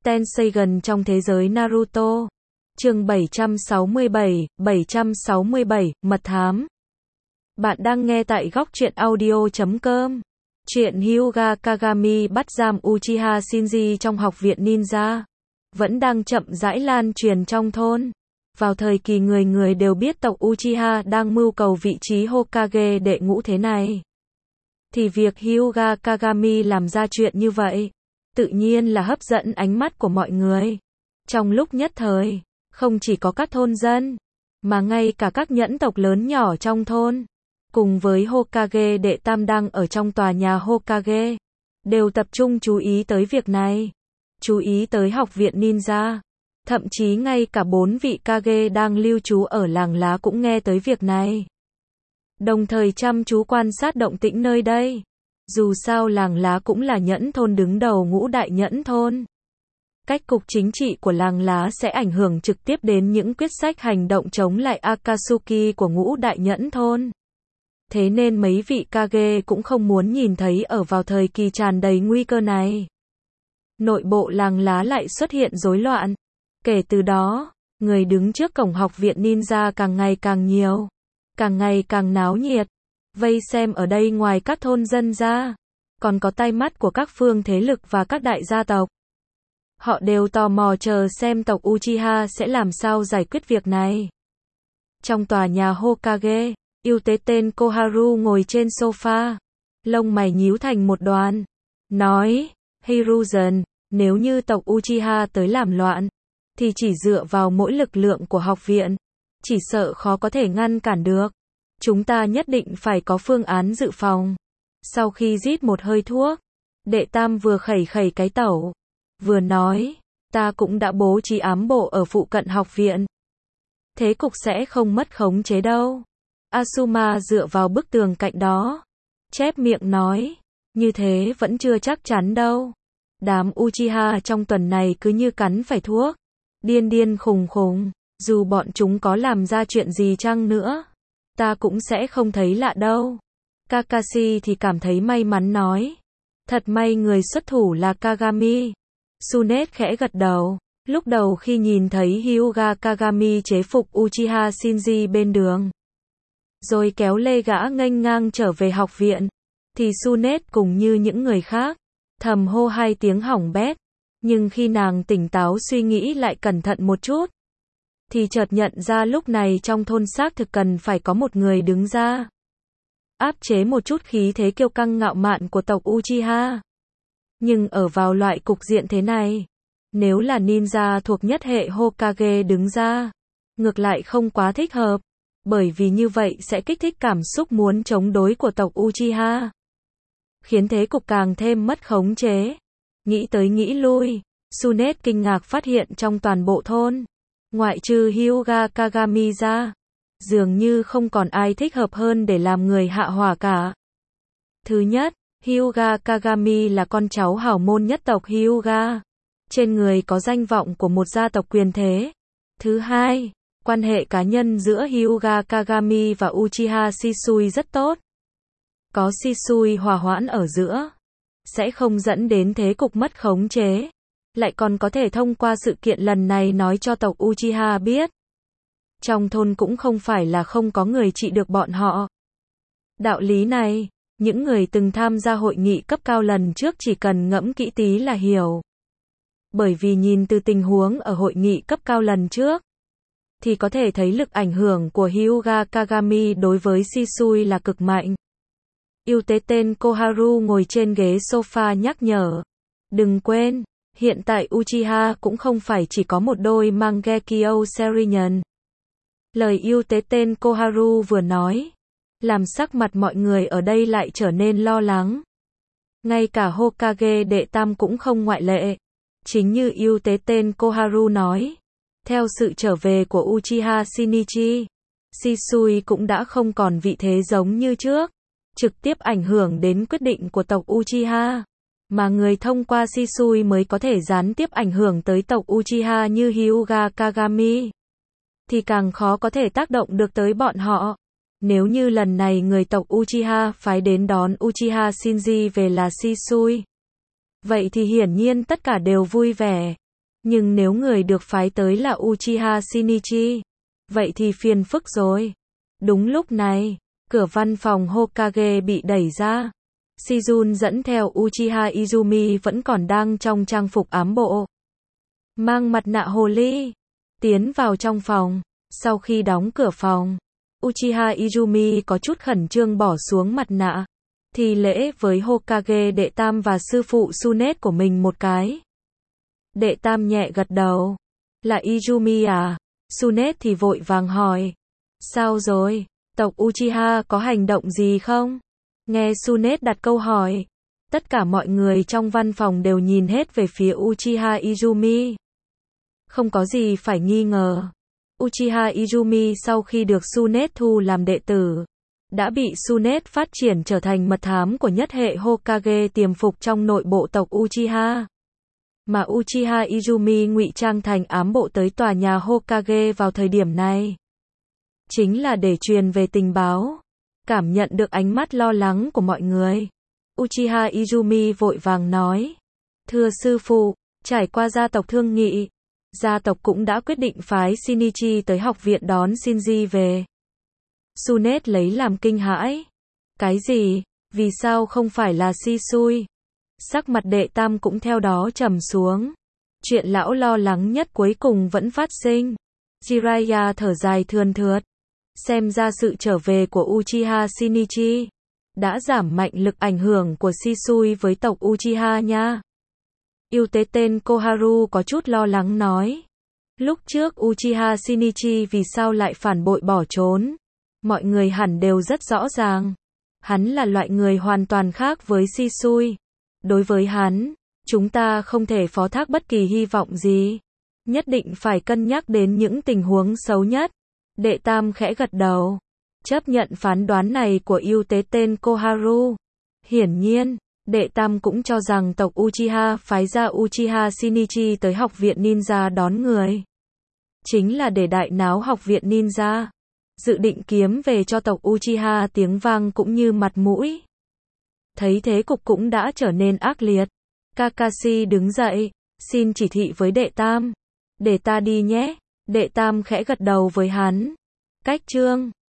Tenseigan trong thế giới Naruto. Chương 767, Mật thám. Bạn đang nghe tại góc truyện audio.com. Chuyện Hyuga Kagami bắt giam Uchiha Shinji trong học viện ninja vẫn đang chậm rãi lan truyền trong thôn. Vào thời kỳ người người đều biết tộc Uchiha đang mưu cầu vị trí Hokage đệ ngũ thế này, thì việc Hyuga Kagami làm ra chuyện như vậy, tự nhiên là hấp dẫn ánh mắt của mọi người. Trong lúc nhất thời, không chỉ có các thôn dân, mà ngay cả các nhẫn tộc lớn nhỏ trong thôn, cùng với Hokage đệ tam đang ở trong tòa nhà Hokage, đều tập trung chú ý tới việc này. Chú ý tới học viện ninja. Thậm chí ngay cả 4 vị Kage đang lưu trú ở làng lá cũng nghe tới việc này, đồng thời chăm chú quan sát động tĩnh nơi đây. Dù sao làng lá cũng là nhẫn thôn đứng đầu ngũ đại nhẫn thôn. Cách cục chính trị của làng lá sẽ ảnh hưởng trực tiếp đến những quyết sách hành động chống lại Akatsuki của ngũ đại nhẫn thôn. Thế nên mấy vị Kage cũng không muốn nhìn thấy ở vào thời kỳ tràn đầy nguy cơ này, nội bộ làng lá lại xuất hiện rối loạn. Kể từ đó, người đứng trước cổng học viện ninja càng ngày càng nhiều, càng ngày càng náo nhiệt. Vây xem ở đây ngoài các thôn dân ra, còn có tai mắt của các phương thế lực và các đại gia tộc. Họ đều tò mò chờ xem tộc Uchiha sẽ làm sao giải quyết việc này. Trong tòa nhà Hokage, yêu tế tên Koharu ngồi trên sofa, lông mày nhíu thành một đoàn, nói: Hiruzen, nếu như tộc Uchiha tới làm loạn, thì chỉ dựa vào mỗi lực lượng của học viện, chỉ sợ khó có thể ngăn cản được. Chúng ta nhất định phải có phương án dự phòng. Sau khi rít một hơi thuốc, đệ tam vừa khẩy khẩy cái tẩu, vừa nói: ta cũng đã bố trí ám bộ ở phụ cận học viện. Thế cục sẽ không mất khống chế đâu. Asuma dựa vào bức tường cạnh đó, chép miệng nói: như thế vẫn chưa chắc chắn đâu. Đám Uchiha trong tuần này cứ như cắn phải thuốc, điên điên khùng khùng, dù bọn chúng có làm ra chuyện gì chăng nữa, ta cũng sẽ không thấy lạ đâu. Kakashi thì cảm thấy may mắn nói: thật may người xuất thủ là Kagami. Tsunade khẽ gật đầu. Lúc đầu khi nhìn thấy Hyuga Kagami chế phục Uchiha Shinji bên đường, rồi kéo lê gã nghênh ngang trở về học viện, thì Tsunade cùng như những người khác, thầm hô hai tiếng hỏng bét. Nhưng khi nàng tỉnh táo suy nghĩ lại cẩn thận một chút, thì chợt nhận ra lúc này trong thôn xác thực cần phải có một người đứng ra, áp chế một chút khí thế kiêu căng ngạo mạn của tộc Uchiha. Nhưng ở vào loại cục diện thế này, nếu là ninja thuộc nhất hệ Hokage đứng ra, ngược lại không quá thích hợp, bởi vì như vậy sẽ kích thích cảm xúc muốn chống đối của tộc Uchiha, khiến thế cục càng thêm mất khống chế. Nghĩ tới nghĩ lui, Tsunade kinh ngạc phát hiện trong toàn bộ thôn, ngoại trừ Hyuga Kagami ra, dường như không còn ai thích hợp hơn để làm người hạ hỏa cả. Thứ nhất, Hyuga Kagami là con cháu hảo môn nhất tộc Hyuga, trên người có danh vọng của một gia tộc quyền thế. Thứ hai, quan hệ cá nhân giữa Hyuga Kagami và Uchiha Shisui rất tốt. Có Shisui hòa hoãn ở giữa, sẽ không dẫn đến thế cục mất khống chế, lại còn có thể thông qua sự kiện lần này nói cho tộc Uchiha biết, trong thôn cũng không phải là không có người trị được bọn họ. Đạo lý này, những người từng tham gia hội nghị cấp cao lần trước chỉ cần ngẫm kỹ tí là hiểu. Bởi vì nhìn từ tình huống ở hội nghị cấp cao lần trước, thì có thể thấy lực ảnh hưởng của Hyuga Kagami đối với Shisui là cực mạnh. Yêu tế tên Koharu ngồi trên ghế sofa nhắc nhở: đừng quên, hiện tại Uchiha cũng không phải chỉ có một đôi Mangekyo Sharingan. Lời yêu tế tên Koharu vừa nói, làm sắc mặt mọi người ở đây lại trở nên lo lắng. Ngay cả Hokage đệ tam cũng không ngoại lệ. Chính như yêu tế tên Koharu nói, theo sự trở về của Uchiha Shinichi, Shisui cũng đã không còn vị thế giống như trước, trực tiếp ảnh hưởng đến quyết định của tộc Uchiha, mà người thông qua Shisui mới có thể gián tiếp ảnh hưởng tới tộc Uchiha như Hyuga Kagami, thì càng khó có thể tác động được tới bọn họ. Nếu như lần này người tộc Uchiha phái đến đón Uchiha Shinji về là Shisui, vậy thì hiển nhiên tất cả đều vui vẻ. Nhưng nếu người được phái tới là Uchiha Shinichi, vậy thì phiền phức rồi. Đúng lúc này, cửa văn phòng Hokage bị đẩy ra. Shizun dẫn theo Uchiha Izumi vẫn còn đang trong trang phục ám bộ, mang mặt nạ hồ ly, tiến vào trong phòng. Sau khi đóng cửa phòng, Uchiha Izumi có chút khẩn trương bỏ xuống mặt nạ, thi lễ với Hokage đệ tam và sư phụ Tsunet của mình một cái. Đệ tam nhẹ gật đầu. Là Izumi à? Tsunet thì vội vàng hỏi. Sao rồi? Tộc Uchiha có hành động gì không? Nghe Tsunet đặt câu hỏi, tất cả mọi người trong văn phòng đều nhìn hết về phía Uchiha Izumi. Không có gì phải nghi ngờ. Uchiha Izumi sau khi được Tsunet thu làm đệ tử, đã bị Tsunet phát triển trở thành mật thám của nhất hệ Hokage tiềm phục trong nội bộ tộc Uchiha. Mà Uchiha Izumi ngụy trang thành ám bộ tới tòa nhà Hokage vào thời điểm này, chính là để truyền về tình báo. Cảm nhận được ánh mắt lo lắng của mọi người, Uchiha Izumi vội vàng nói. Thưa sư phụ, trải qua gia tộc thương nghị, gia tộc cũng đã quyết định phái Shinichi tới học viện đón Shinji về. Tsunet lấy làm kinh hãi. Cái gì? Vì sao không phải là Shisui? Sắc mặt đệ tam cũng theo đó trầm xuống. Chuyện lão lo lắng nhất cuối cùng vẫn phát sinh. Jiraiya thở dài thườn thượt. Xem ra sự trở về của Uchiha Shinichi đã giảm mạnh lực ảnh hưởng của Shisui với tộc Uchiha nha. Yêu tế tên Koharu có chút lo lắng nói. Lúc trước Uchiha Shinichi vì sao lại phản bội bỏ trốn? Mọi người hẳn đều rất rõ ràng. Hắn là loại người hoàn toàn khác với Shisui. Đối với hắn, chúng ta không thể phó thác bất kỳ hy vọng gì. Nhất định phải cân nhắc đến những tình huống xấu nhất. Đệ tam khẽ gật đầu, chấp nhận phán đoán này của yêu tế tên Koharu. Hiển nhiên, đệ tam cũng cho rằng tộc Uchiha phái ra Uchiha Shinichi tới học viện ninja đón người, chính là để đại náo học viện ninja, dự định kiếm về cho tộc Uchiha tiếng vang cũng như mặt mũi. Thấy thế cục cũng đã trở nên ác liệt, Kakashi đứng dậy, xin chỉ thị với đệ tam. Để ta đi nhé. Đệ tam khẽ gật đầu với hắn. Cách chương